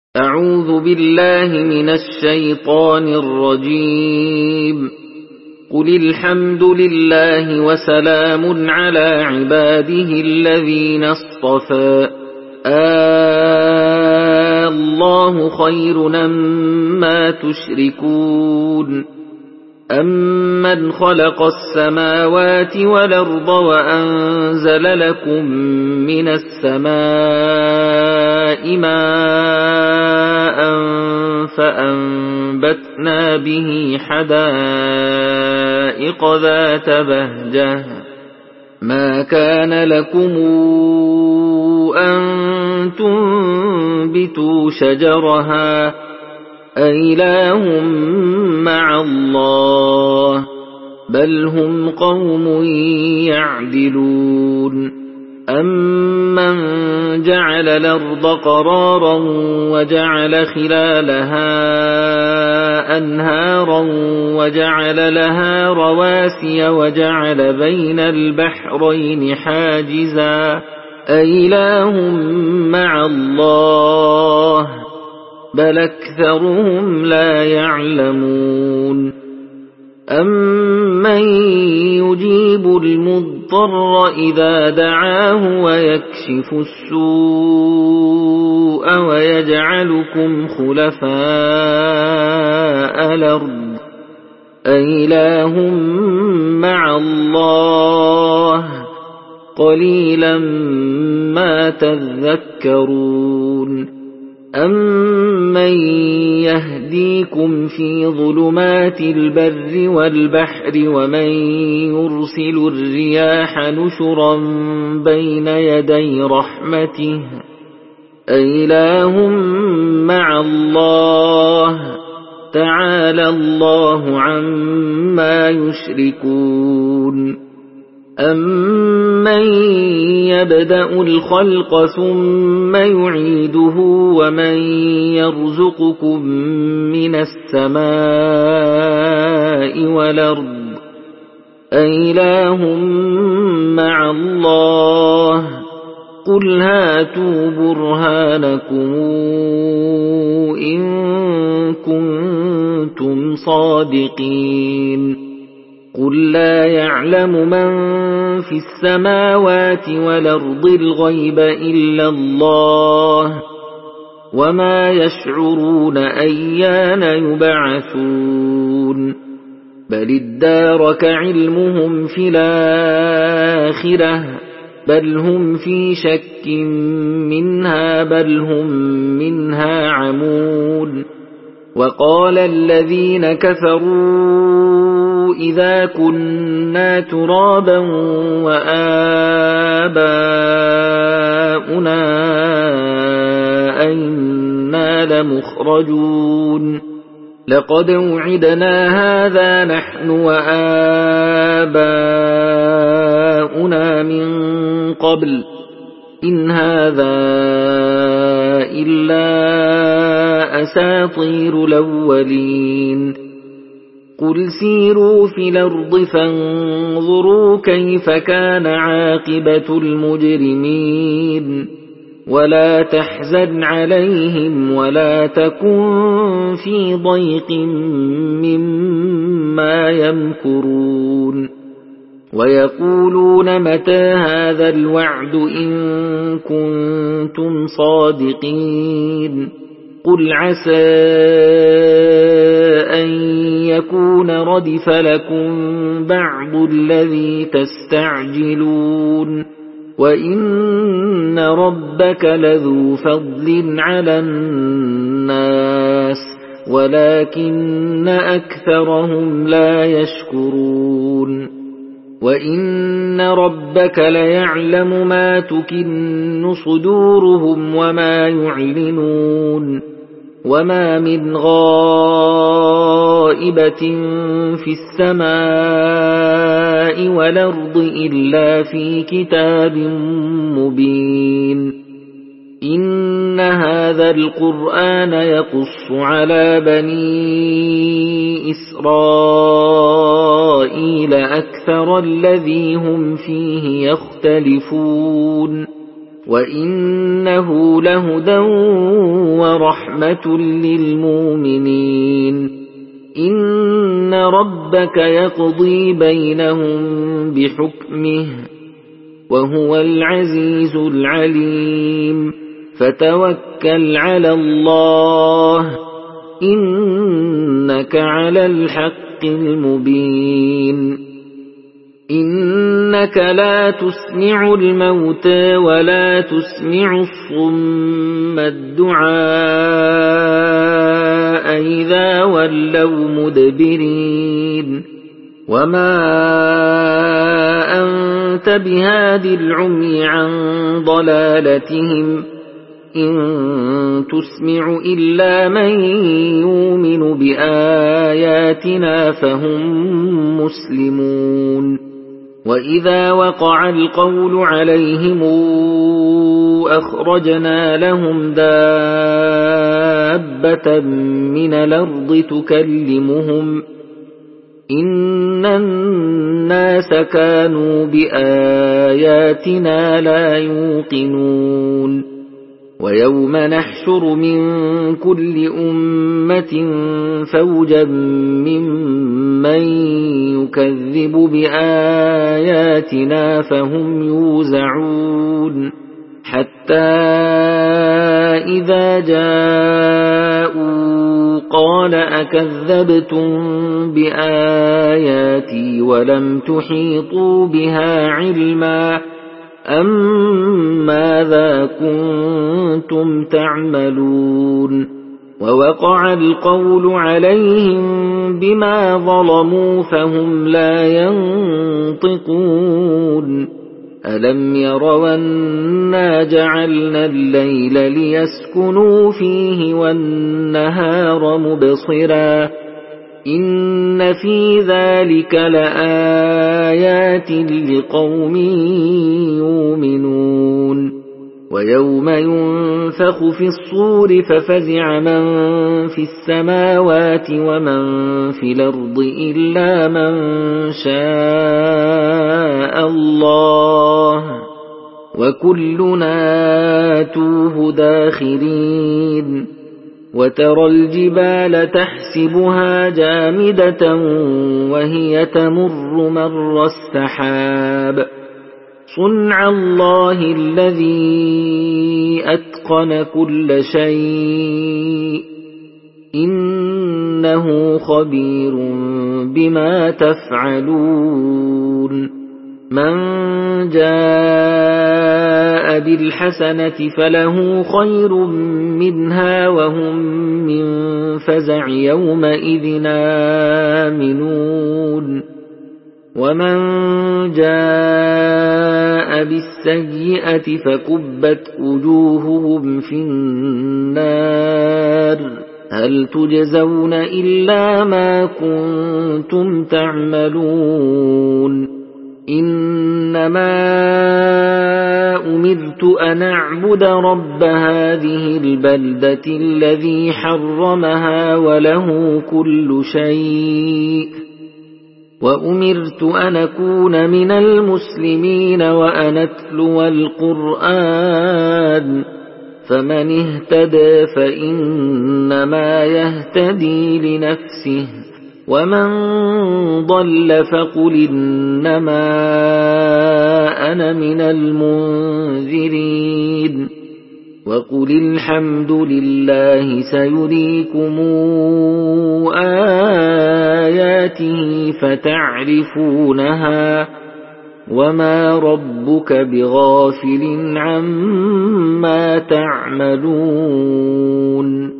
أعوذ بالله من الشيطان الرجيم. قل الحمد لله وسلام على عباده الذين اصطفى. الله خير أمّا تشركون. أَمَّنْ خَلَقَ السَّمَاوَاتِ وَالْأَرْضَ وَأَنزَلَ لَكُم مِّنَ السَّمَاءِ مَاءً فَأَنبَتْنَا بِهِ حَدَائِقَ ذَاتَ بَهْجَةٍ مَا كَانَ لَكُمْ أَن تُنبِتُوا شَجَرَهَا أَإِلَٰهٌ مَّعَ اللَّهِ بَلْ هُمْ قَوْمٌ يَعْدِلُونَ. أَمَّن جَعَلَ الْأَرْضَ قَرَارًا وَجَعَلَ خِلَالَهَا أَنْهَارًا وَجَعَلَ لَهَا رَوَاسِيَ وَجَعَلَ بَيْنَ الْبَحْرَيْنِ حَاجِزًا أَإِلَٰهٌ مَّعَ اللَّهِ بل أكثرهم لا يعلمون. أَمَّن يجيب المضطر إذا دعاه ويكشف السوء ويجعلكم خلفاء الأرض أإله مع الله قليلا ما تذكرون. أَمَّن يَهْدِيكُمْ فِي ظُلُمَاتِ الْبَرِّ وَالْبَحْرِ وَمَن يُرْسِلُ الرِّيَاحَ نُشُرًا بَيْنَ يَدَيْ رَحْمَتِهِ أَإِلَٰهٌ مَّعَ اللَّهِ تَعَالَى اللَّهُ عَمَّا يُشْرِكُونَ. أَمَّن يَبْدَأُ الْخَلْقَ ثُمَّ يُعِيدُهُ وَمَن يَرْزُقُكُم مِّنَ السَّمَاءِ وَالْأَرْضِ أَإِلَٰهٌ مَّعَ اللَّهِ قُلْ هَاتُوا بُرْهَانَكُمْ إِن كُنتُمْ صَادِقِينَ. قُل لا يعلم من في السماوات والأرض الغيب إلا الله وما يشعرون أيان يبعثون. بل ادارك علمهم في الآخرة بل هم في شك منها بل هم منها عمون. وقال الذين كفروا إذا كنا ترابا وآباؤنا أئنا لمخرجون لقد وعدنا هذا نحن وآباؤنا من قبل إن هذا إلا أساطير الأولين. قل سيروا في الأرض فانظروا كيف كان عاقبة المجرمين ولا تحزن عليهم ولا تكن في ضيق مما يمكرون. ويقولون متى هذا الوعد إن كنتم صادقين. قل عسى أن يكون ردف لكم بعض الذي تستعجلون وإن ربك لذو فضل على الناس ولكن أكثرهم لا يشكرون. وإن ربك ليعلم ما تكن صدورهم وما يعلنون. وما من غائبة في السماء والأرض إلا في كتاب مبين. إن هذا القرآن يقص على بني إسرائيل أكثر الذي هم فيه يختلفون وإنه لهدى لرحمة للمؤمنين إن ربك يقضي بينهم بحكمه وهو العزيز العليم فتوكل على الله إنك على الحق المبين إنك لا تسمع الموتى ولا تسمع الصم الدعاء إذا ولوا مدبرين وما أنت بهاد العمي عن ضلالتهم إن تسمع إلا من يؤمن بآياتنا فهم مسلمون وإذا وقع القول عليهم أخرجنا لهم دابة من الأرض تكلمهم إن الناس كانوا بآياتنا لا يوقنون ويوم نحشر من كل أمة فوجا ممن يكذب بآياتنا فهم يوزعون حتى إذا جاءوا قال أكذبتم بآياتي ولم تحيطوا بها علما أم ماذا كنتم تعملون ووقع القول عليهم بما ظلموا فهم لا ينطقون ألم يروا أنا جعلنا الليل ليسكنوا فيه والنهار مبصرا إن في ذلك لآيات لقوم يؤمنون ويوم ينفخ في الصور ففزع من في السماوات ومن في الأرض إلا من شاء الله وكلنا آتوه داخرين وترى الجبال تحسبها جامدة وهي تمر مر السحاب صنع الله الذي أتقن كل شيء إنه خبير بما تفعلون من جاء بالحسنة فله خير منها وهم من فزع يومئذ آمنون ومن جاء بالسيئة فكبت وجوههم في النار هل تجزون إلا ما كنتم تعملون إنما أمرت أن أعبد رب هذه البلدة الذي حرمها وله كل شيء وأمرت أن أكون من المسلمين وأن أتلو القرآن فمن اهتدى فإنما يهتدي لنفسه ومن ضل فقل إنما أنا من المنذرين وقل الحمد لله سيريكم آياته فتعرفونها وما ربك بغافل عما تعملون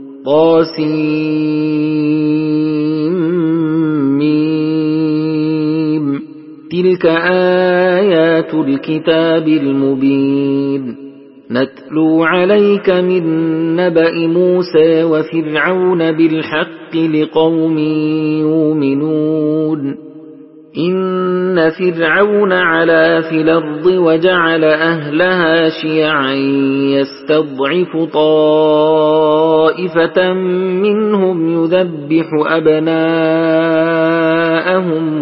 طاسيم تلك آيات الكتاب المبين نتلو عليك من نبأ موسى وفرعون بالحق لقوم يؤمنون إن فرعون علا في الأرض وجعل أهلها شيعا يستضعف طائفة منهم يذبح أبناءهم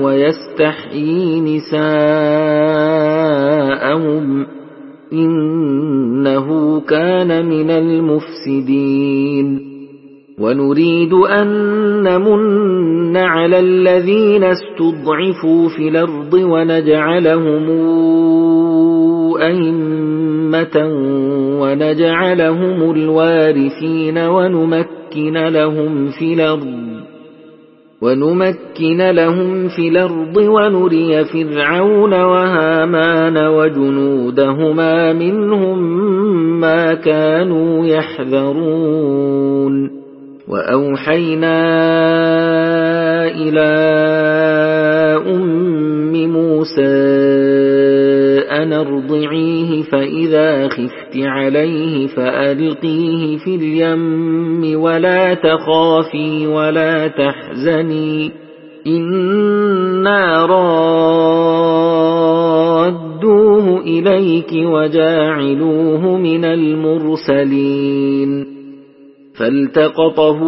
ويستحيي نساءهم إنه إنه كان من المفسدين ونريد أن نمن على الذين استضعفوا في الأرض ونجعلهم أئمة ونجعلهم الوارثين ونمكن لهم في الأرض ونري فرعون وهامان وجنودهما منهم ما كانوا يحذرون وأوحينا إلى أم موسى أن ارضعيه فإذا خفت عليه فألقيه في اليم ولا تخافي ولا تحزني إنا رادوه إليك وجاعلوه من المرسلين فالتقطه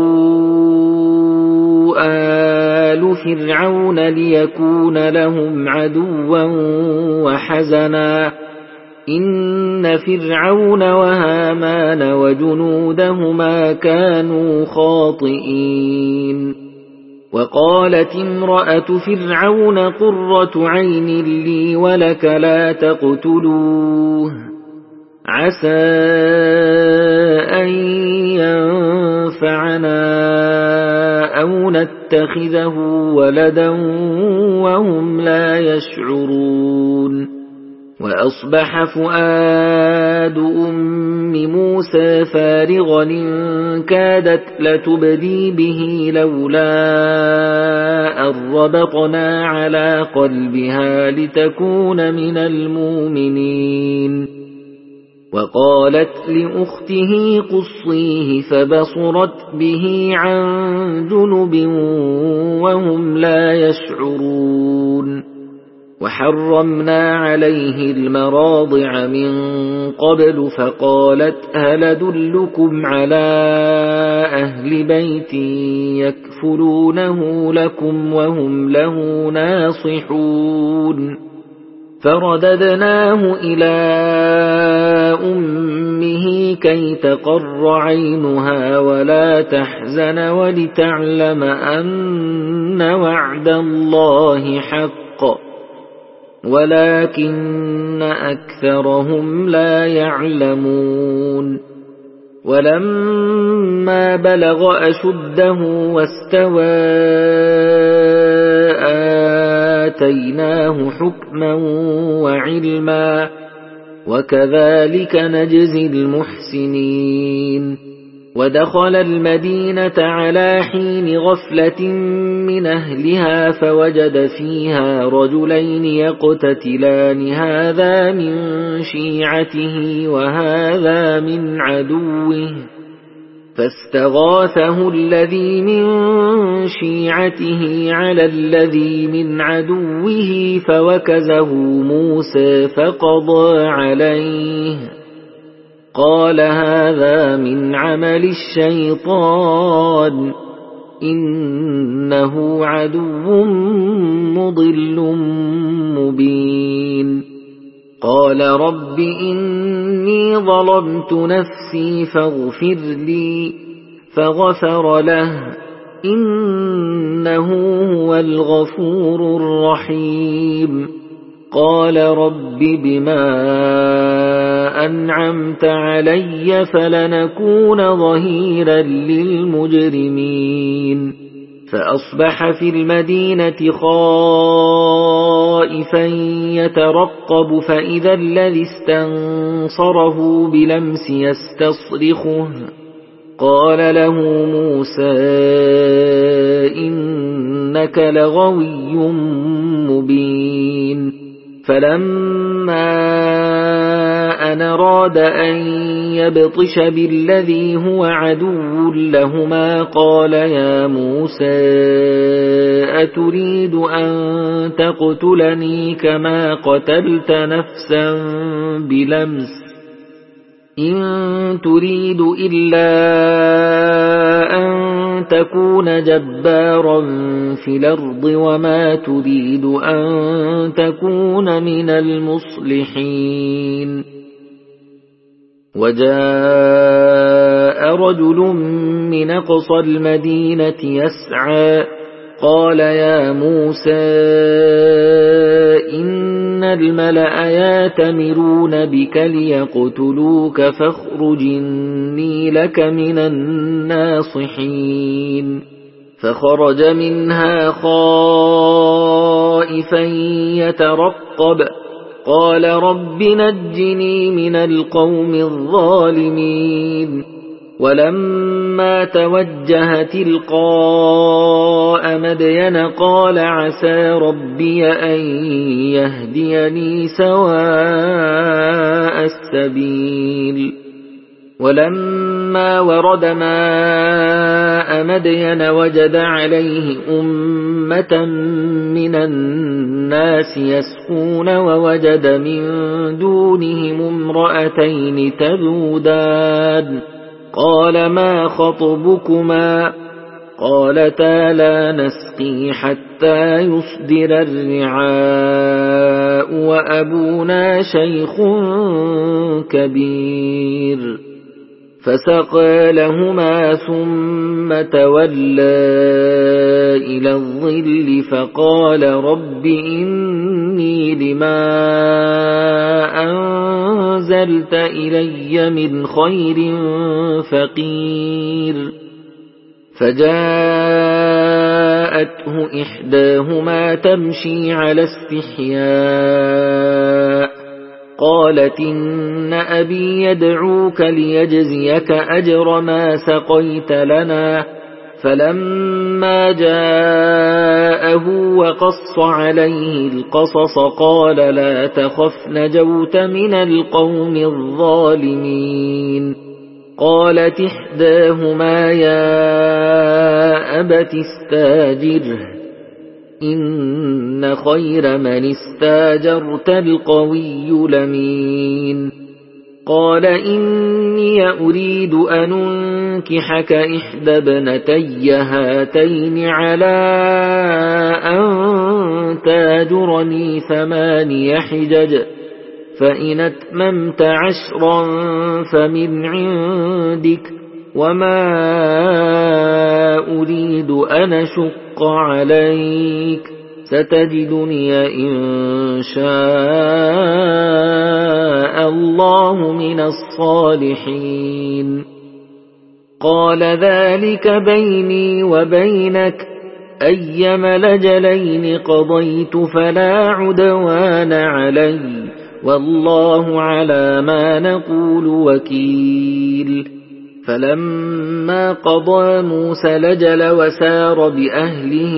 آل فرعون ليكون لهم عدوا وحزنا إن فرعون وهامان وجنودهما كانوا خاطئين وقالت امرأة فرعون قرة عين لي ولك لا تقتلوه عسى أن ينفعنا أو نتخذه ولدا وهم لا يشعرون وأصبح فؤاد أم موسى فارغا إن كادت لتبدي به لولا أن ربطنا على قلبها لتكون من المؤمنين وقالت لأخته قصيه فبصرت به عن جنب وهم لا يشعرون وحرمنا عليه المراضع من قبل فقالت هل أدلكم على أهل بيت يكفلونه لكم وهم له ناصحون فرددناه إلى أمه كي تقر عينها ولا تحزن ولتعلم أن وعد الله حق ولكن أكثرهم لا يعلمون ولما بلغ أشده واستوى آتيناه حكما وعلما وكذلك نجزي المحسنين ودخل المدينة على حين غفلة من أهلها فوجد فيها رجلين يقتتلان هذا من شيعته وهذا من عدوه فاستغاثه الذي من شيعته على الذي من عدوه فوكزه موسى فقضى عليه قال هذا من عمل الشيطان إنه عدو مضل مبين قال رب إني ظلمت نفسي فاغفر لي فغفر له إنه هو الغفور الرحيم قال رب بما أنعمت علي فلنكون ظهيرا للمجرمين فأصبح في المدينة خائفا يترقب فإذا الذي استنصره بلمس يستصرخه قال له موسى إنك لغوي مبين فلما أن أراد أن يبطش بالذي هو عدو لهما قال يا موسى أتريد أن تقتلني كما قتلت نفسا بلمس إن تريد إلا أن تكون جبارا في الأرض وما تريد أن تكون من المصلحين وجاء رجل من أقصى المدينة يسعى قال يا موسى إن الملأ يأتمرون بك ليقتلوك فاخرج إني لك من الناصحين فخرج منها خائفا يترقب قال رب نجني من القوم الظالمين ولما توجه تلقاء مدين قال عسى ربي أن يهديني سواء السبيل ولما ورد ماء مدين وجد عليه أمة من الناس يسقون ووجد من دونهم امرأتين تذودان قال ما خطبكما قالتا لا نسقي حتى يصدر الرعاء وأبونا شيخ كبير فسقى لهما ثم تولى إلى الظل فقال رب إني لما أنزلت إلي من خير فقير فجاءته إحداهما تمشي على استحياء قالت إن أبي يدعوك ليجزيك أجر ما سقيت لنا فلما جاءه وقص عليه القصص قال لا تخف نجوت من القوم الظالمين قالت إحداهما يا أبت استاجره إن خير من استاجرت القوي الأمين قال إني أريد أن أنكحك إحدى ابنتي هاتين على أن تاجرني 8 حجج فإن أتممت 10 فمن عندك وما أريد أن أشق عليك ستجدني إن شاء الله من الصالحين قال ذلك بيني وبينك أيما الأجلين قضيت فلا عدوان علي والله على ما نقول وكيل فلما قضى موسى الأجل وسار بأهله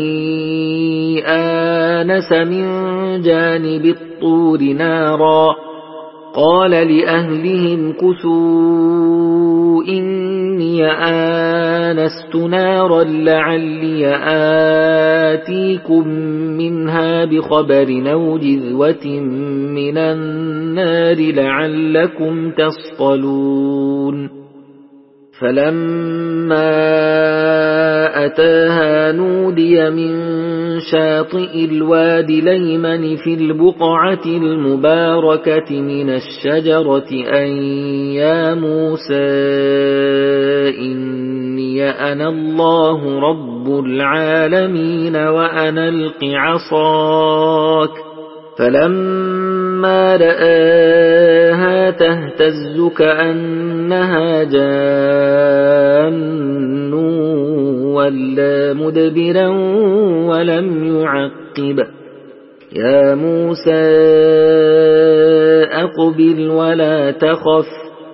آنس من جانب الطور نارا قال لأهلهم كثوا إني آنست نارا لعلي آتيكم منها بخبر أو جذوة من النار لعلكم تصطلون فلما أتاها نودي من شاطئ الوادي الأيمن في البقعة المباركة من الشجرة أن يا موسى إني أنا الله رب العالمين وأن ألق عصاك فلما رآها تهتز كأنها جان ولا مدبرا ولم يعقب يا موسى أقبل ولا تخف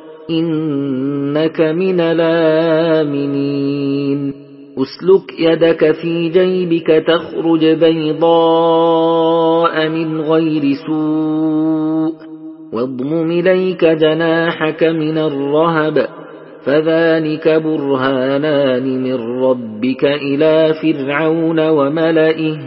إنك من الآمنين أسلك يدك في جيبك تخرج بيضاء من غير سوء واضمم إليك جناحك من الرهب فذلك برهانان من ربك إلى فرعون وملئه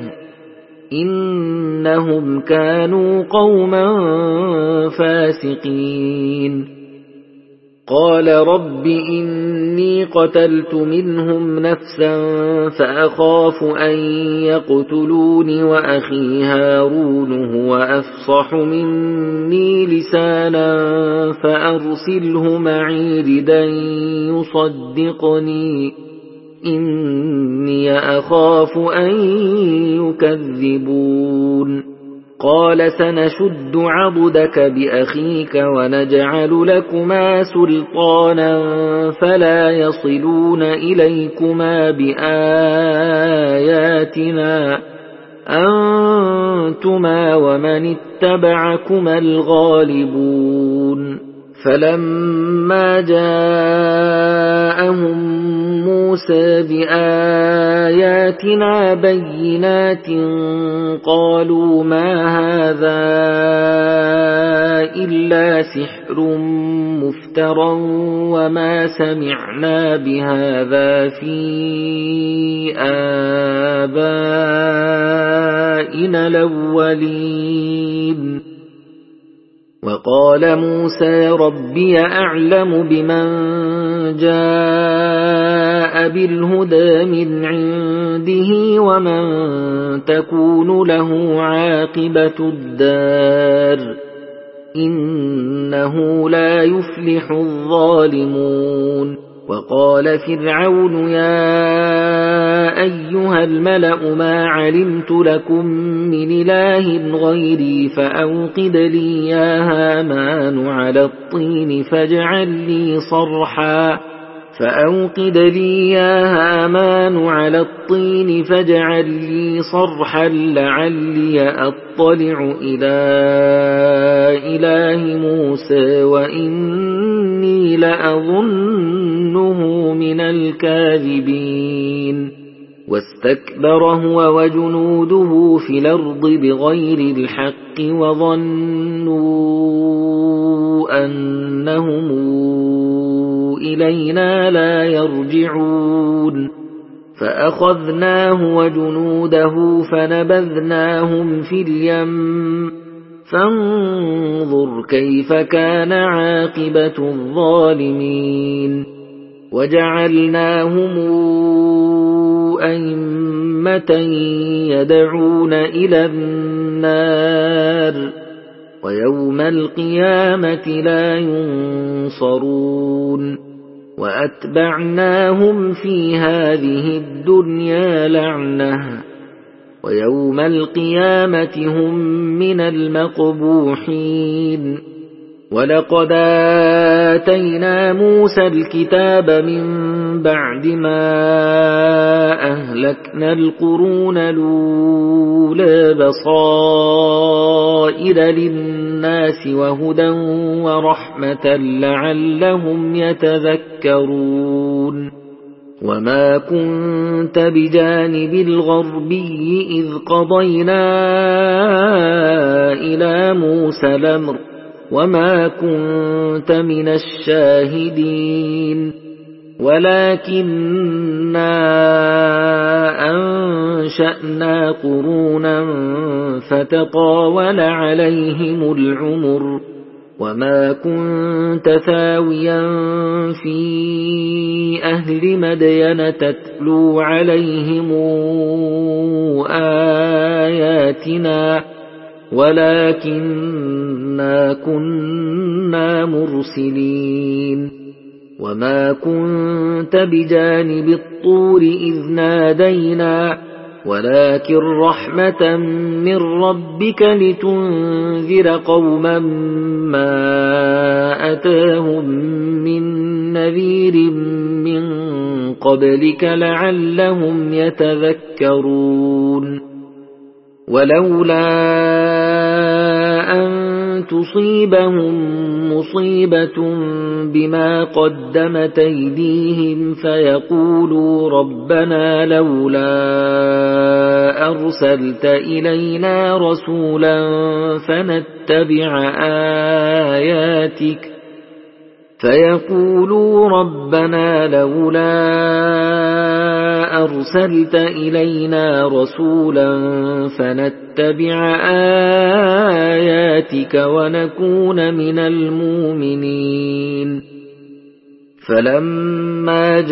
إنهم كانوا قوما فاسقين قال رب إني قتلت منهم نفسا فأخاف أن يقتلون وأخي هارون هو أفصح مني لسانا فأرسله معي ردا يصدقني إني أخاف أن يكذبون قال سنشد عضدك بأخيك ونجعل لكما سلطانا فلا يصلون إليكما بآياتنا أنتما ومن اتبعكما الغالبون فلما جاءهم موسى بآياتنا بينات قالوا ما هذا إلا سحر مفترى وما سمعنا بهذا في آبائنا الأولين وقال موسى ربي أعلم بمن جاء بالهدى من عنده ومن تكون له عاقبة الدار إنه لا يفلح الظالمون وقال فرعون يا أيها الملأ ما علمت لكم من إله غيري فأوقد لي يا هامان على الطين فاجعل لي صرحا لعلي أطلع إلى إله موسى وإني لأظنه من الكاذبين واستكبر هو وجنوده في الأرض بغير الحق وظنوا أنهم إلينا لا يرجعون فأخذناه وجنوده فنبذناهم في اليم فانظر كيف كان عاقبة الظالمين وجعلناهم أئمة يدعون إلى النار ويوم القيامة لا ينصرون وأتبعناهم في هذه الدنيا لعنة ويوم القيامة هم من المقبوحين ولقد آتينا موسى الكتاب من بعد ما أهلكنا القرون الأولى بصائر للناس وهدى ورحمة لعلهم يتذكرون وما كنت بجانب الغربي إذ قضينا إلى موسى الأمر وما كنت من الشاهدين ولكننا أنشأنا قرونا فتطاول عليهم العمر وما كنت ثاويا في أهل مدين تتلو عليهم آياتنا ولكننا كنا مرسلين وما كنت بجانب الطور إذ نادينا ولكن رحمة من ربك لتنذر قوما ما أتاهم من نذير من قبلك لعلهم يتذكرون ولولا أن تصيبهم مصيبة بما قدمت أيديهم فيقولوا ربنا لولا أرسلت إلينا رسولا فنتبع آياتك ونكون من المؤمنين فلما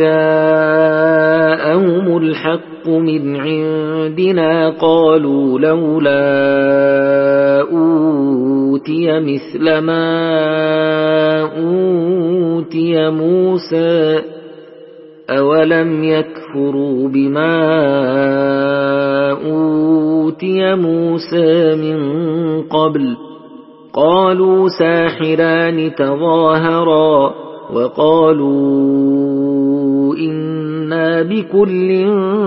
جاءهم الحق من عندنا قالوا لولا أوتي مثل ما أوتي موسى أولم يكفروا بما أوتي موسى من قبل قالوا ساحران تظاهرا وقالوا إنا بكل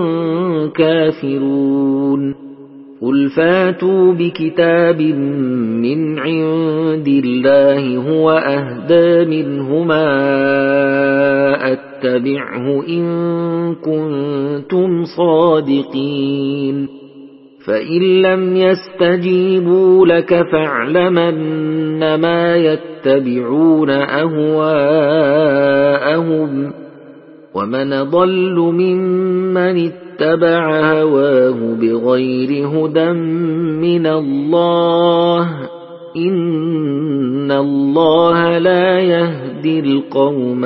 كافرون قل فاتوا بكتاب من عند الله هو أهدى منهما أتبعه إن كنتم صادقين فإن لم يستجيبوا لك فاعلم أنما يتبعون أهواءهم ومن ضل ممن اتبع هواه بغير هدى من الله إن الله لا يهدي القوم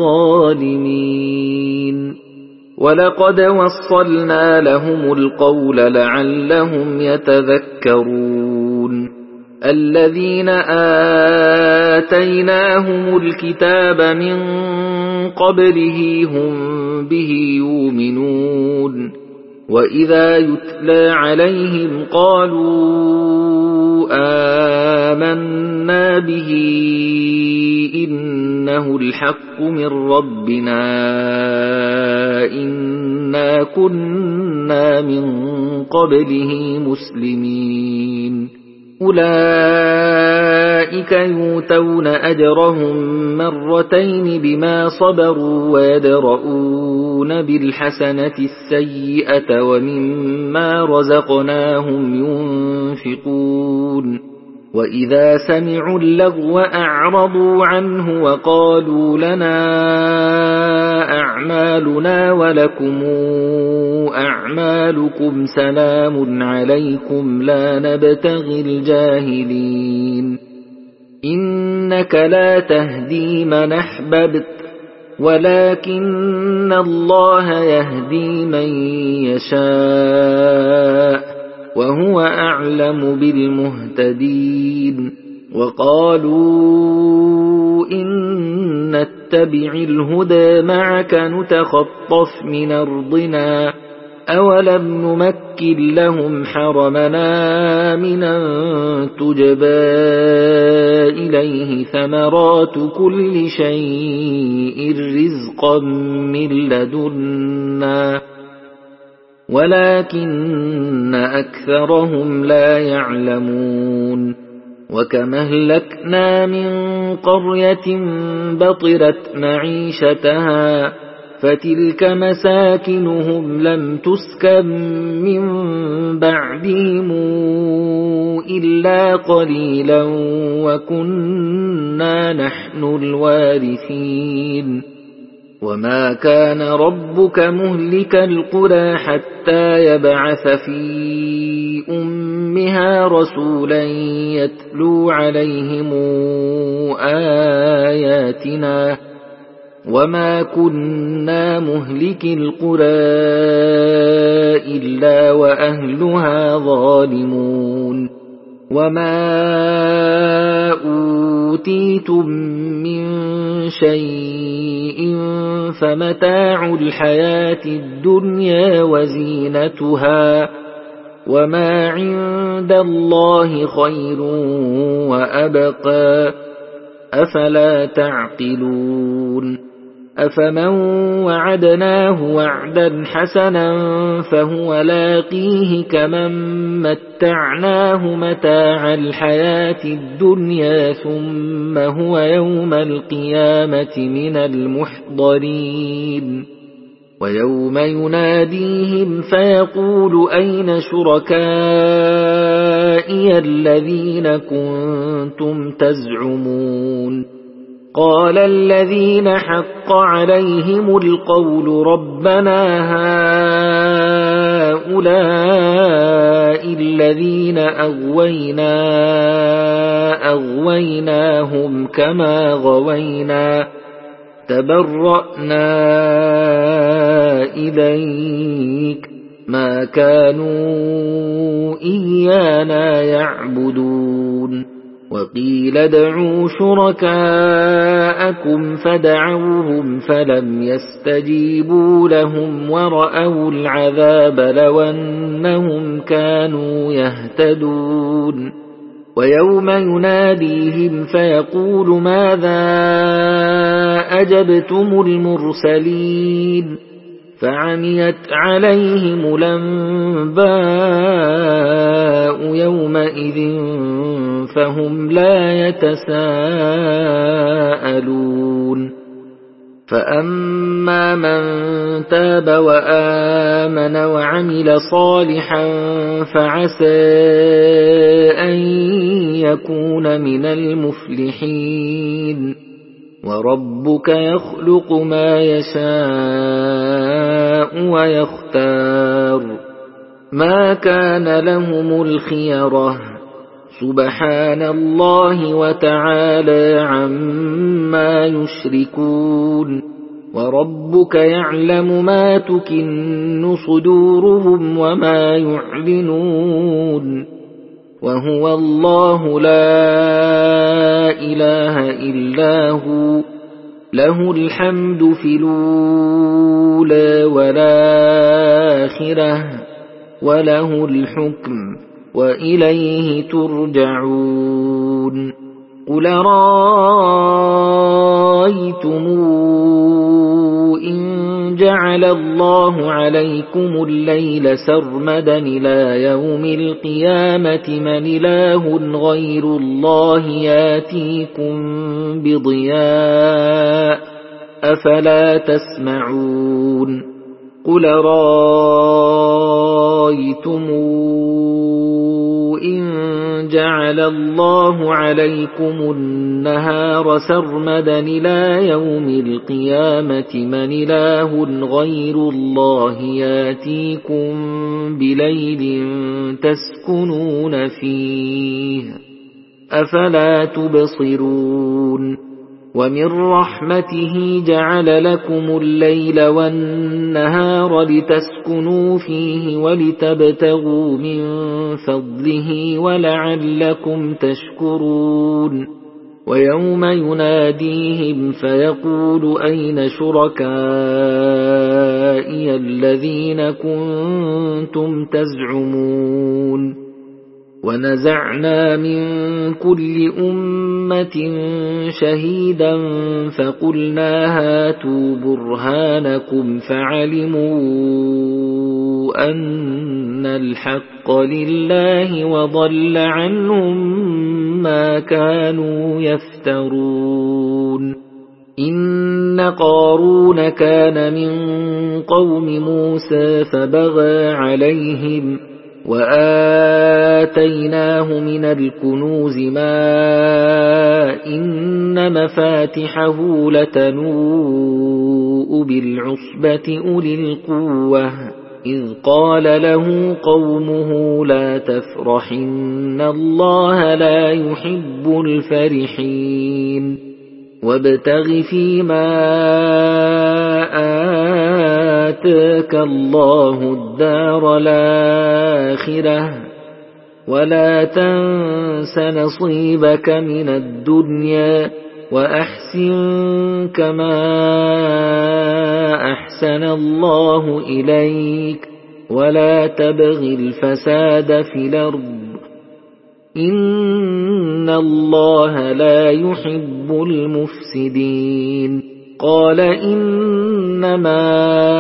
الظالمين ولقد وصلنا لهم القول لعلهم يتذكرون الذين آتيناهم الكتاب من قبله هم به يؤمنون وإذا يتلى عليهم قالوا آمنا به إنه الحق من ربنا إنا كنا من قبله مسلمين أولئك يؤتون أجرهم مرتين بما صبروا ويدرؤون بالحسنة السيئة ومما رزقناهم ينفقون وإذا سمعوا اللغو أعرضوا عنه وقالوا لنا أعمالنا ولكم أعمالكم سلام عليكم لا نبتغي الجاهلين إنك لا تهدي من أحببت ولكن الله يهدي من يشاء وهو أعلم بالمهتدين وقالوا إن نتبع الهدى معك نتخطف من أرضنا أولم نمكن لهم حرمنا من أن تجبى إليه ثمرات كل شيء رزقا من لدنا ولكن أكثرهم لا يعلمون وكما أهلكنا من قرية بطرت معيشتها فتلك مساكنهم لم تسكن من بعدهم إلا قليلا وكنا نحن الوارثين وما كان ربك مهلك القرى حتى يبعث في أمها رسولا يتلو عليهم آياتنا وما كنا مهلك القرى إلا وأهلها ظالمون وما أوتيتم من شيء فمتاع الحياة الدنيا وزينتها وما عند الله خير وأبقى أفلا تعقلون أفمن وعدناه وعدا حسنا فهو لاقيه كمن متعناه متاع الحياة الدنيا ثم هو يوم القيامة من المحضرين ويوم يناديهم فيقول أين شركائي الذين كنتم تزعمون قال الذين حق عليهم القول ربنا هؤلاء الذين أغويناهم كما تبرأنا إليك ما كانوا إيانا يعبدون وقيل ادعوا شركاءكم فدعوهم فلم يستجيبوا لهم ورأوا العذاب لو أنهم كانوا يهتدون ويوم يناديهم فيقول ماذا أجبتم المرسلين فعميت عليهم الأنباء يومئذ فهم لا يتساءلون فأما من تاب وآمن وعمل صالحا فعسى أن يكون من المفلحين وربك يخلق ما يشاء ويختار ما كان لهم الخيرة سبحان الله وتعالى عما يشركون وربك يعلم ما تكن صدورهم وما يعلنون وهو الله لا إله إلا هو له الحمد في الأولى والآخرة وله الحكم وإليه ترجعون قل رأيتم إن جعل الله عليكم الليل سرمدا إلى يوم القيامة من إله غير الله ياتيكم بضياء أفلا تسمعون قل رأيتم إن جعل الله عليكم النهار سرمدا إلى يوم القيامة من إله غير الله ياتيكم بليل تسكنون فيه أفلا تبصرون ومن رحمته جعل لكم الليل والنهار لتسكنوا فيه ولتبتغوا من فضله ولعلكم تشكرون ويوم يناديهم فيقول أين شركائي الذين كنتم تزعمون ونزعنا من كل أمة شهيدا فقلنا هاتوا برهانكم فعلموا أن الحق لله وضل عنهم ما كانوا يفترون إن قارون كان من قوم موسى فبغى عليهم وآتيناه من الكنوز ما إن مفاتحه لتنوء بالعصبة أولي القوة إذ قال له قومه لا تفرح إن الله لا يحب الفرحين وابتغ فيما آتاك الله الدار الآخرة ولا تنس نصيبك من الدنيا وأحسن كما أحسن الله إليك ولا تبغ الفساد في الأرض إن الله لا يحب المفسدين قال إنما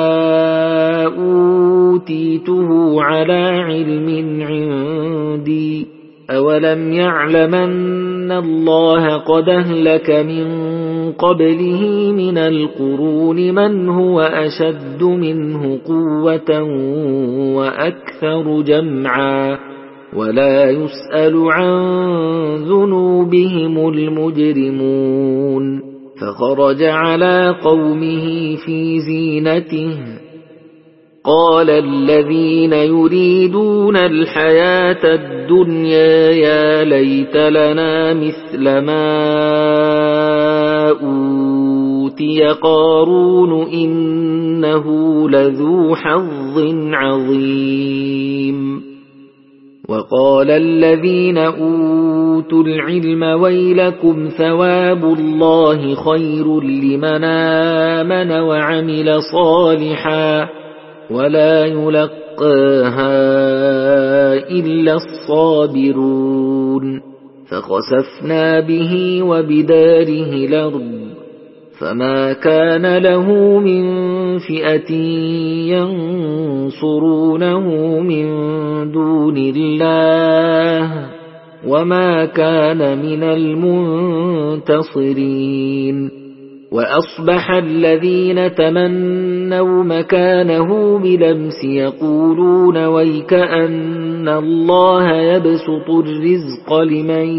أوتيته على علم عندي أولم يعلم أن الله قد أهلك من قبله من القرون من هو أشد منه قوة وأكثر جمعا ولا يسأل عن ذنوبهم المجرمون فخرج على قومه في زينته قال الذين يريدون الحياة الدنيا يا ليت لنا مثل ما أُوتِيَ قَارُونُ إِنَّهُ لَذُو حَظٍّ عَظِيمٍ وَقَالَ الَّذِينَ أُوتُوا الْعِلْمَ وَيْلَكُمْ ثَوَابُ اللَّهِ خَيْرٌ لِّمَنْ آمَنَ وَعَمِلَ صَالِحًا وَلَا يُلَقَّاهَا إِلَّا الصَّابِرُونَ فَخَسَفْنَا بِهِ وَبِدَارِهِ الْأَرْضَ فَمَا كَانَ لَهُ مِنْ فِئَةٍ يَنْصُرُونَهُ مِنْ دُونِ اللَّهِ وَمَا كَانَ مِنَ الْمُنْتَصِرِينَ وَأَصْبَحَ الَّذِينَ تَمَنَّوْا مَكَانَهُ بِالْأَمْسِ يَقُولُونَ وَيْكَأَنَّ اللَّهَ يَبْسُطُ الرِّزْقَ لِمَن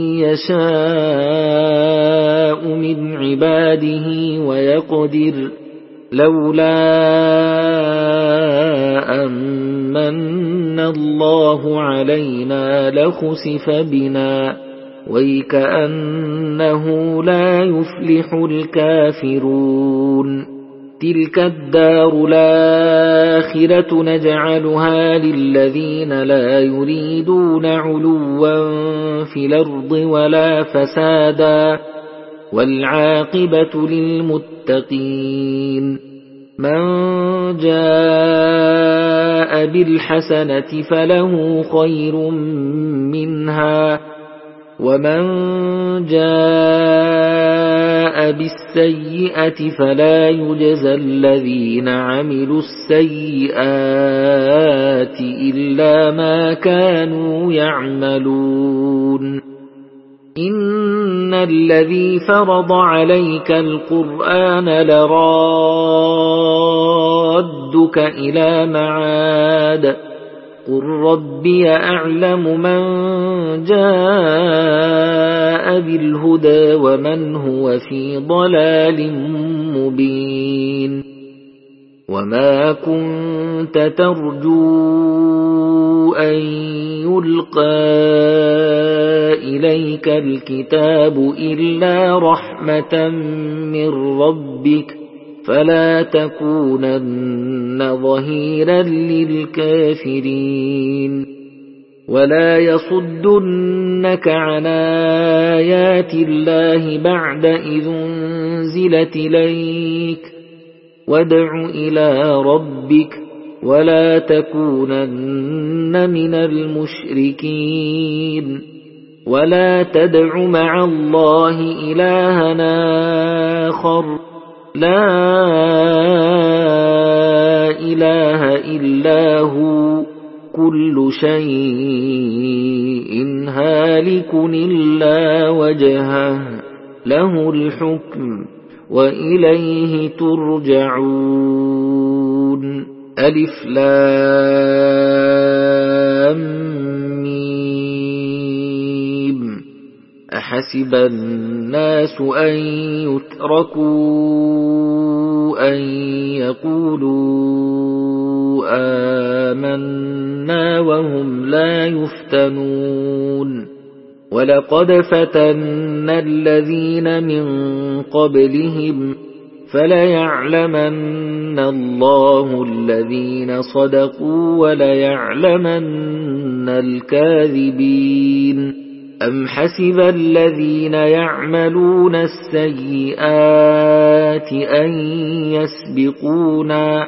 يَشَاءُ مِنْ عِبَادِهِ وَيَقْدِرُ لَوْلَا أَن مَّنَّ اللَّهُ عَلَيْنَا لَخُسِفَ بِنَا وَيْكَأَنَّهُ لَا يُفْلِحُ الْكَافِرُونَ تِلْكَ الدَّارُ الْآخِرَةُ نَجْعَلُهَا لِلَّذِينَ لَا يُرِيدُونَ عُلُوًّا فِي الْأَرْضِ وَلَا فَسَادًا وَالْعَاقِبَةُ لِلْمُتَّقِينَ مَنْ جَاءَ بِالْحَسَنَةِ فَلَهُ خَيْرٌ مِنْهَا وَمَنْ جَاءَ بِالسَّيِّئَةِ فَلَا يُجْزَى الَّذِينَ عَمِلُوا السَّيِّئَاتِ إِلَّا مَا كَانُوا يَعْمَلُونَ إِنَّ الَّذِي فَرَضَ عَلَيْكَ الْقُرْآنَ لَرَادُّكَ إِلَى مَعَادٍ قُل رَّبِّي أَعْلَمُ مَن جَاءَ بِالْهُدَىٰ وَمَنْ هُوَ فِي ضَلَالٍ مُّبِينٍ وَمَا كُنتَ تَرْجُو أَن يُلْقَىٰ إِلَيْكَ الْكِتَابُ إِلَّا رَحْمَةً مِّن رَّبِّكَ فَلَا تَكُونَنَّ ظَهِيرًا لِّلْكَافِرِينَ وَلَا يَصُدُّنَّكَ عَنْ آيَاتِ اللَّهِ بَعْدَ إِذْ أُنزِلَتْ إِلَيْكَ وَادْعُ إِلَىٰ رَبِّكَ وَلَا تَكُونَنَّ مِنَ الْمُشْرِكِينَ وَلَا تَدْعُ مَعَ اللَّهِ إِلَٰهًا آخَرَ لَا إِلَٰهَ إِلَّا هُوَ كُلُّ شَيْءٍ هَالِكٌ إِلَّا وَجْهَهُ لَهُ الْحُكْمُ وَإِلَيْهِ تُرْجَعُونَ أَلِفْ لام ميم أَحَسِبَ النَّاسُ أَن يُتْرَكُوا أَن يَقُولُوا آمَنَّا وَهُمْ لَا يُفْتَنُونَ وَلَقَدْ فَتَنَّا الَّذِينَ مِن قَبْلِهِمْ فَلَيَعْلَمَنَّ اللَّهُ الَّذِينَ صَدَقُوا وَلَيَعْلَمَنَّ الْكَاذِبِينَ أَمْ حَسِبَ الَّذِينَ يَعْمَلُونَ السَّيِّئَاتِ أَن يَسْبِقُونَا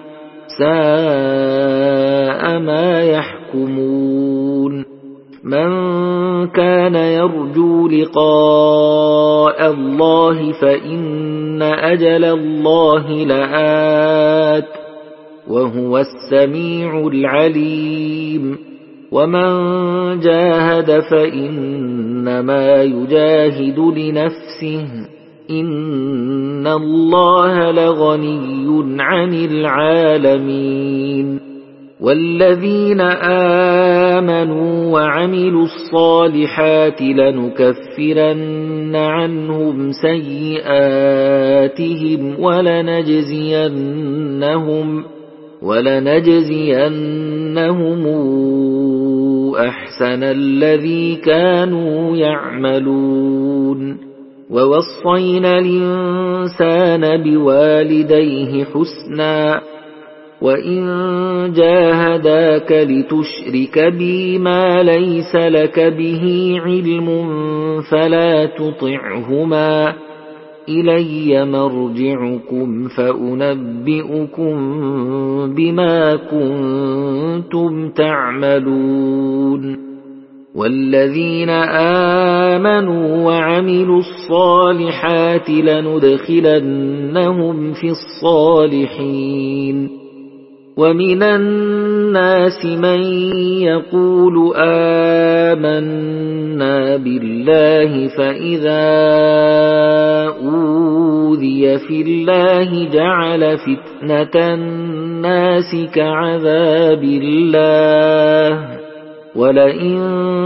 سَاءَ مَا يَحْكُمُونَ مَنْ كَانَ يَرْجُو لِقَاءَ اللَّهِ فَإِنَّ أَجَلَ اللَّهِ لَآتٍ وَهُوَ السَّمِيعُ الْعَلِيمُ وَمَنْ جَاهَدَ فَإِنَّمَا يُجَاهِدُ لِنَفْسِهِ إِنَّ اللَّهَ لَغَنِيٌّ عَنِ الْعَالَمِينَ وَالَّذِينَ آمَنُوا وَعَمِلُوا الصَّالِحَاتِ لَنُكَفِّرَنَّ عَنْهُمْ سَيِّئَاتِهِمْ وَلَنَجْزِيَنَّهُمْ أَحْسَنَ الَّذِي كَانُوا يَعْمَلُونَ ووصينا الإنسان بوالديه حسنا وإن جاهداك لتشرك بي ما ليس لك به علم فلا تطعهما إلي مرجعكم فأنبئكم بما كنتم تعملون والذين آمنوا وعملوا الصالحات لندخلنهم في الصالحين ومن الناس من يقول آمنا بالله فإذا أوذي في الله جعل فتنة الناس كعذاب الله ولئن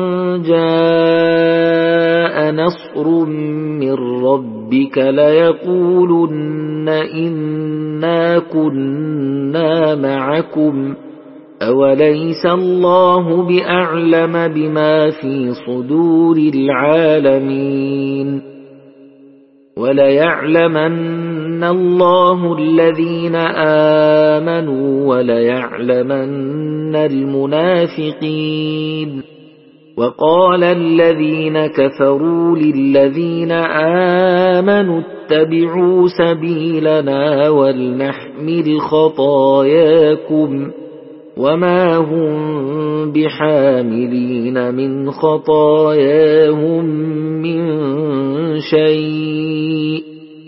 جاء نصر من ربك ليقولن إنا كنا معكم أوليس الله بأعلم بما في صدور العالمين وليعلمن الله الذين آمنوا وليعلمن المنافقين وقال الذين كفروا للذين آمنوا اتبعوا سبيلنا ولنحمل خطاياكم وما هم بحاملين من خطاياهم من شيء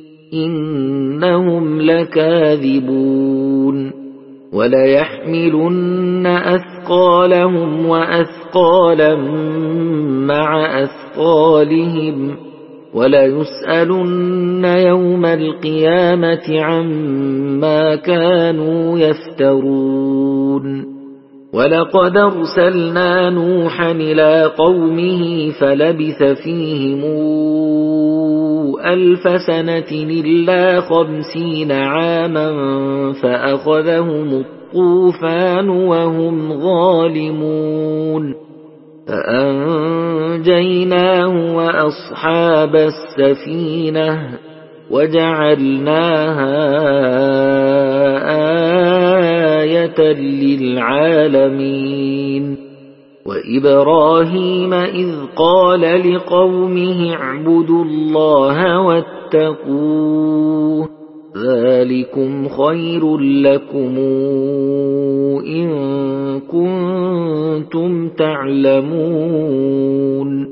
إنهم لكاذبون وليحملن أثقالهم وأثقالا مع أثقالهم وليسألن يوم القيامة عما كانوا يفترون ولقد أرسلنا نوحا إلى قومه فلبث فيهم 1000 سنة إلا 50 عاما فأخذهم الطوفان وهم ظالمون فأنجيناه وأصحاب السفينة وجعلناها آية للعالمين وإبراهيم إذ قال لقومه اعبدوا الله واتقوه ذلكم خير لكم إن كنتم تعلمون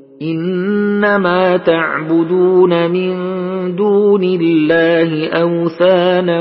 إنما تعبدون من دون الله أوثانا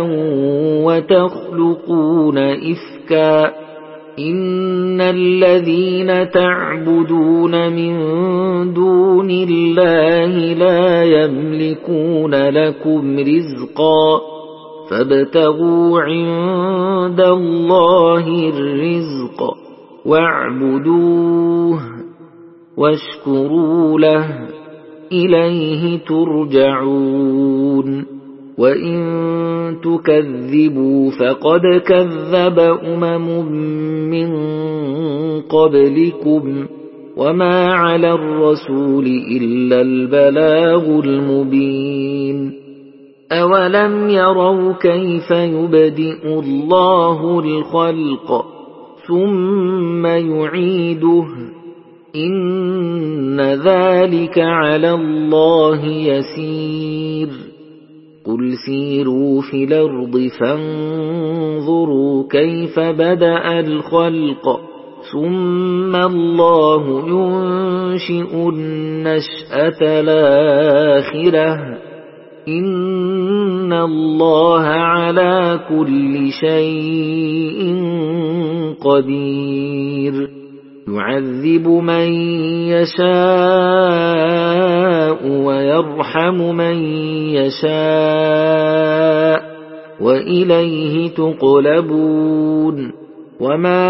وتخلقون إفكا إن الذين تعبدون من دون الله لا يملكون لكم رزقا فابتغوا عند الله الرزق واعبدوه واشكروا له إليه ترجعون وإن تكذبوا فقد كذب من قبلكم وما على الرسول إلا البلاغ المبين أولم يروا كيف يبدئ الله الخلق ثم يعيده إن ذلك على الله يسير قل سيروا في الأرض فانظروا كيف بدأ الخلق ثم الله ينشئ النشأة الآخرة إن الله على كل شيء قدير يعذب من يشاء ويرحم من يشاء وإليه تقلبون وما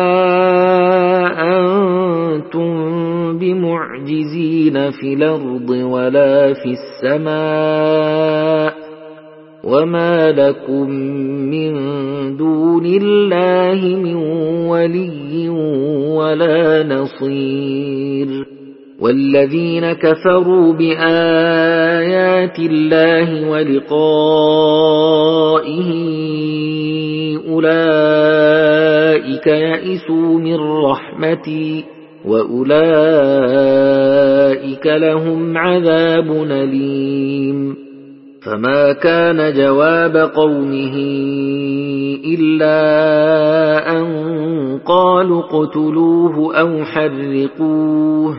أنتم بمعجزين في الأرض ولا في السماء وما لكم من دون الله من ولي ولا نصير والذين كفروا بآيات الله ولقائه أولئك يئسوا من رحمتي وأولئك لهم عذاب أليم. فما كان جواب قومه إلا أن قالوا اقتلوه أو حرقوه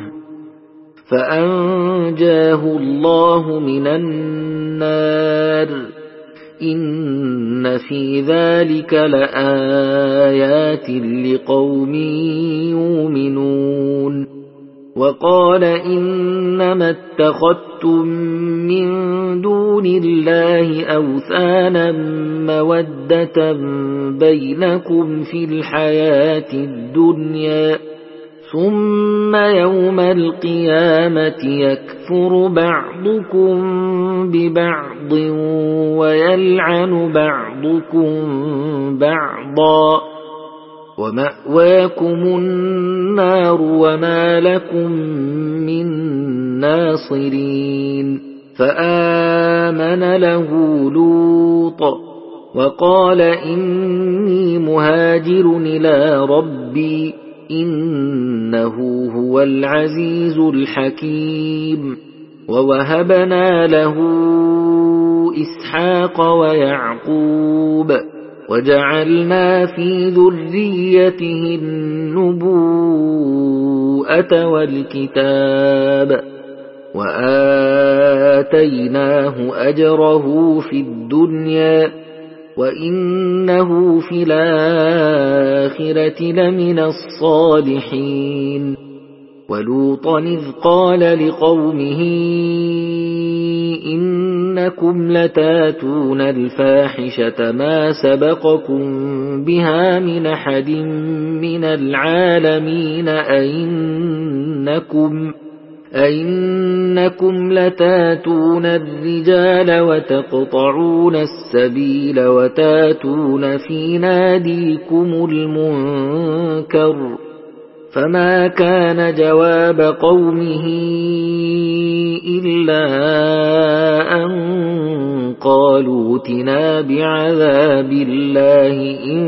فأنجاه الله من النار إن في ذلك لآيات لقوم يؤمنون. وقال إنما اتخذتم من دون الله أوثانا مودة بينكم في الحياة الدنيا ثم يوم القيامة يكفر بعضكم ببعض ويلعن بعضكم بعضا ومأواكم النار وما لكم من ناصرين. فآمن له لوط وقال إني مهاجر إلى ربي إنه هو العزيز الحكيم. ووهبنا له إسحاق ويعقوب وجعلنا في ذريته النبوءة والكتاب وآتيناه أجره في الدنيا وإنه في الآخرة لمن الصالحين. ولوطا إذ قال لقومه إنكم لتاتون الفاحشة ما سبقكم بها من أحد من العالمين أئنكم لتاتون الرجال وتقطعون السبيل وتاتون في ناديكم المنكر. فما كان جواب قومه إلا أن قالوا ائتنا بعذاب الله إن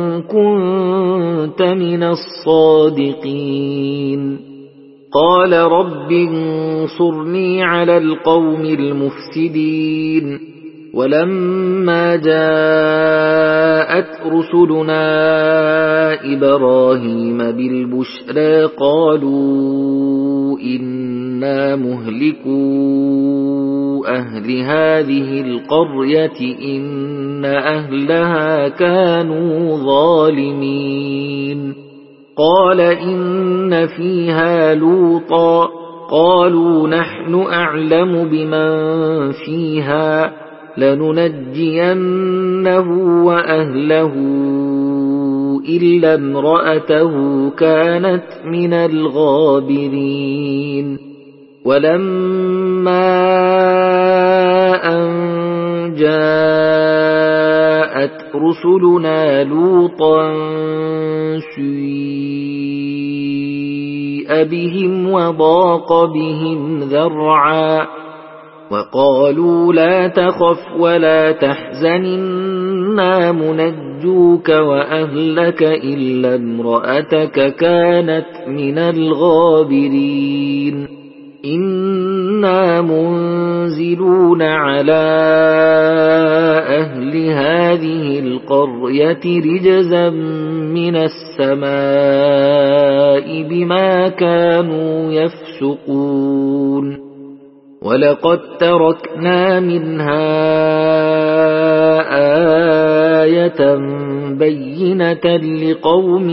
كنت من الصادقين. قال رب انصرني على القوم المفسدين. ولما جاءت رسلنا إبراهيم بالبشرى قالوا إنا مهلكو أهل هذه القرية إن أهلها كانوا ظالمين. قال إن فيها لوطا قالوا نحن أعلم بمن فيها لننجينه وأهله إلا امرأته كانت من الغابرين. ولما أن جاءت رسلنا لوطا سيء بهم وضاق بهم ذرعا وقالوا لا تخف ولا تحزن إنا منجوك وأهلك إلا امرأتك كانت من الغابرين. إنا منزلون على أهل هذه القرية رجزا من السماء بما كانوا يفسقون. ولقد تركنا منها آية بينة لقوم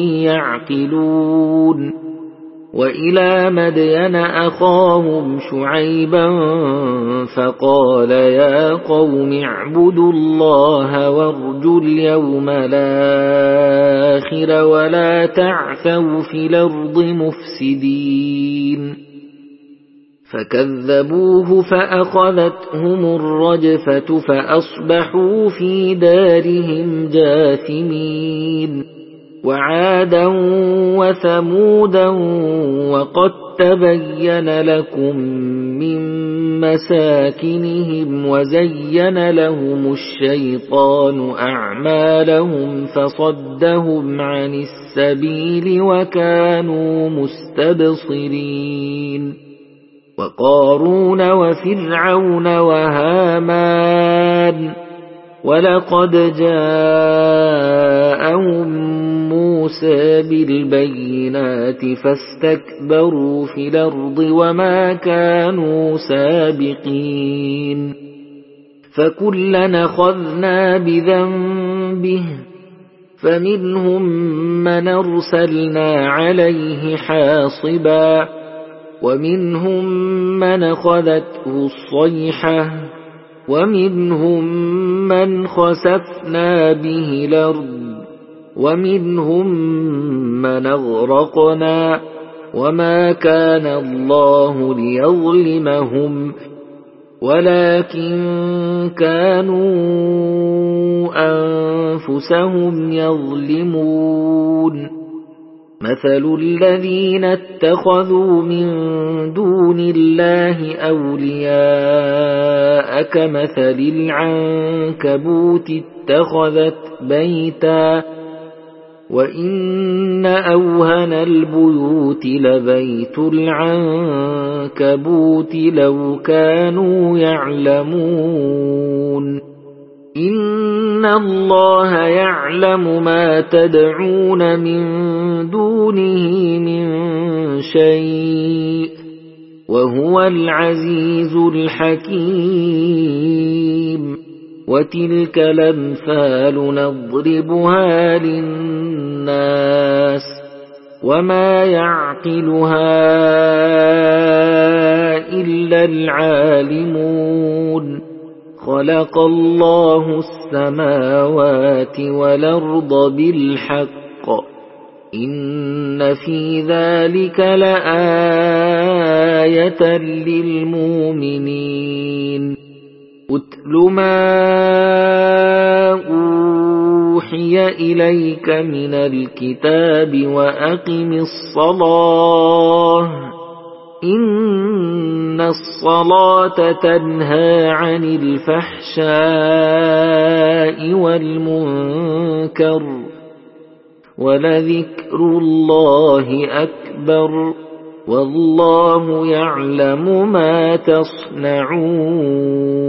يعقلون. وإلى مدين أخاهم شعيبا فقال يا قوم اعبدوا الله وارجوا اليوم الآخر ولا تعثوا في الأرض مفسدين. فكذبوه فأخذتهم الرجفة فأصبحوا في دارهم جاثمين. وعادا وثمودا وقد تبين لكم من مساكنهم وزين لهم الشيطان أعمالهم فصدهم عن السبيل وكانوا مستبصرين وقارون وفرعون وهامان ولقد جاءهم موسى بالبينات فاستكبروا في الأرض وما كانوا سابقين فكلنا أخذنا بذنبه فمنهم من أرسلنا عليه حاصبا ومنهم من أخذته الصيحة ومنهم من خسفنا به الأرض ومنهم من أغرقنا وما كان الله ليظلمهم ولكن كانوا أنفسهم يظلمون مثل الذين اتخذوا من دون الله أولياء كمثل العنكبوت اتخذت بيتا وإن أوهن البيوت لبيت العنكبوت لو كانوا يعلمون إن الله يعلم ما تدعون من دونه من شيء وهو العزيز الحكيم وتلك الأمثال نضربها للناس وما يعقلها إلا العالمون خلق الله السماوات والأرض بالحق إن في ذلك لآية للمؤمنين أتل ما أوحي إليك من الكتاب وأقم الصلاة إن الصلاة تنهى عن الفحشاء والمنكر ولذكر الله أكبر والله يعلم ما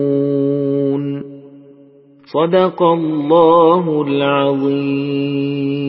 تصنعون صدق الله العظيم.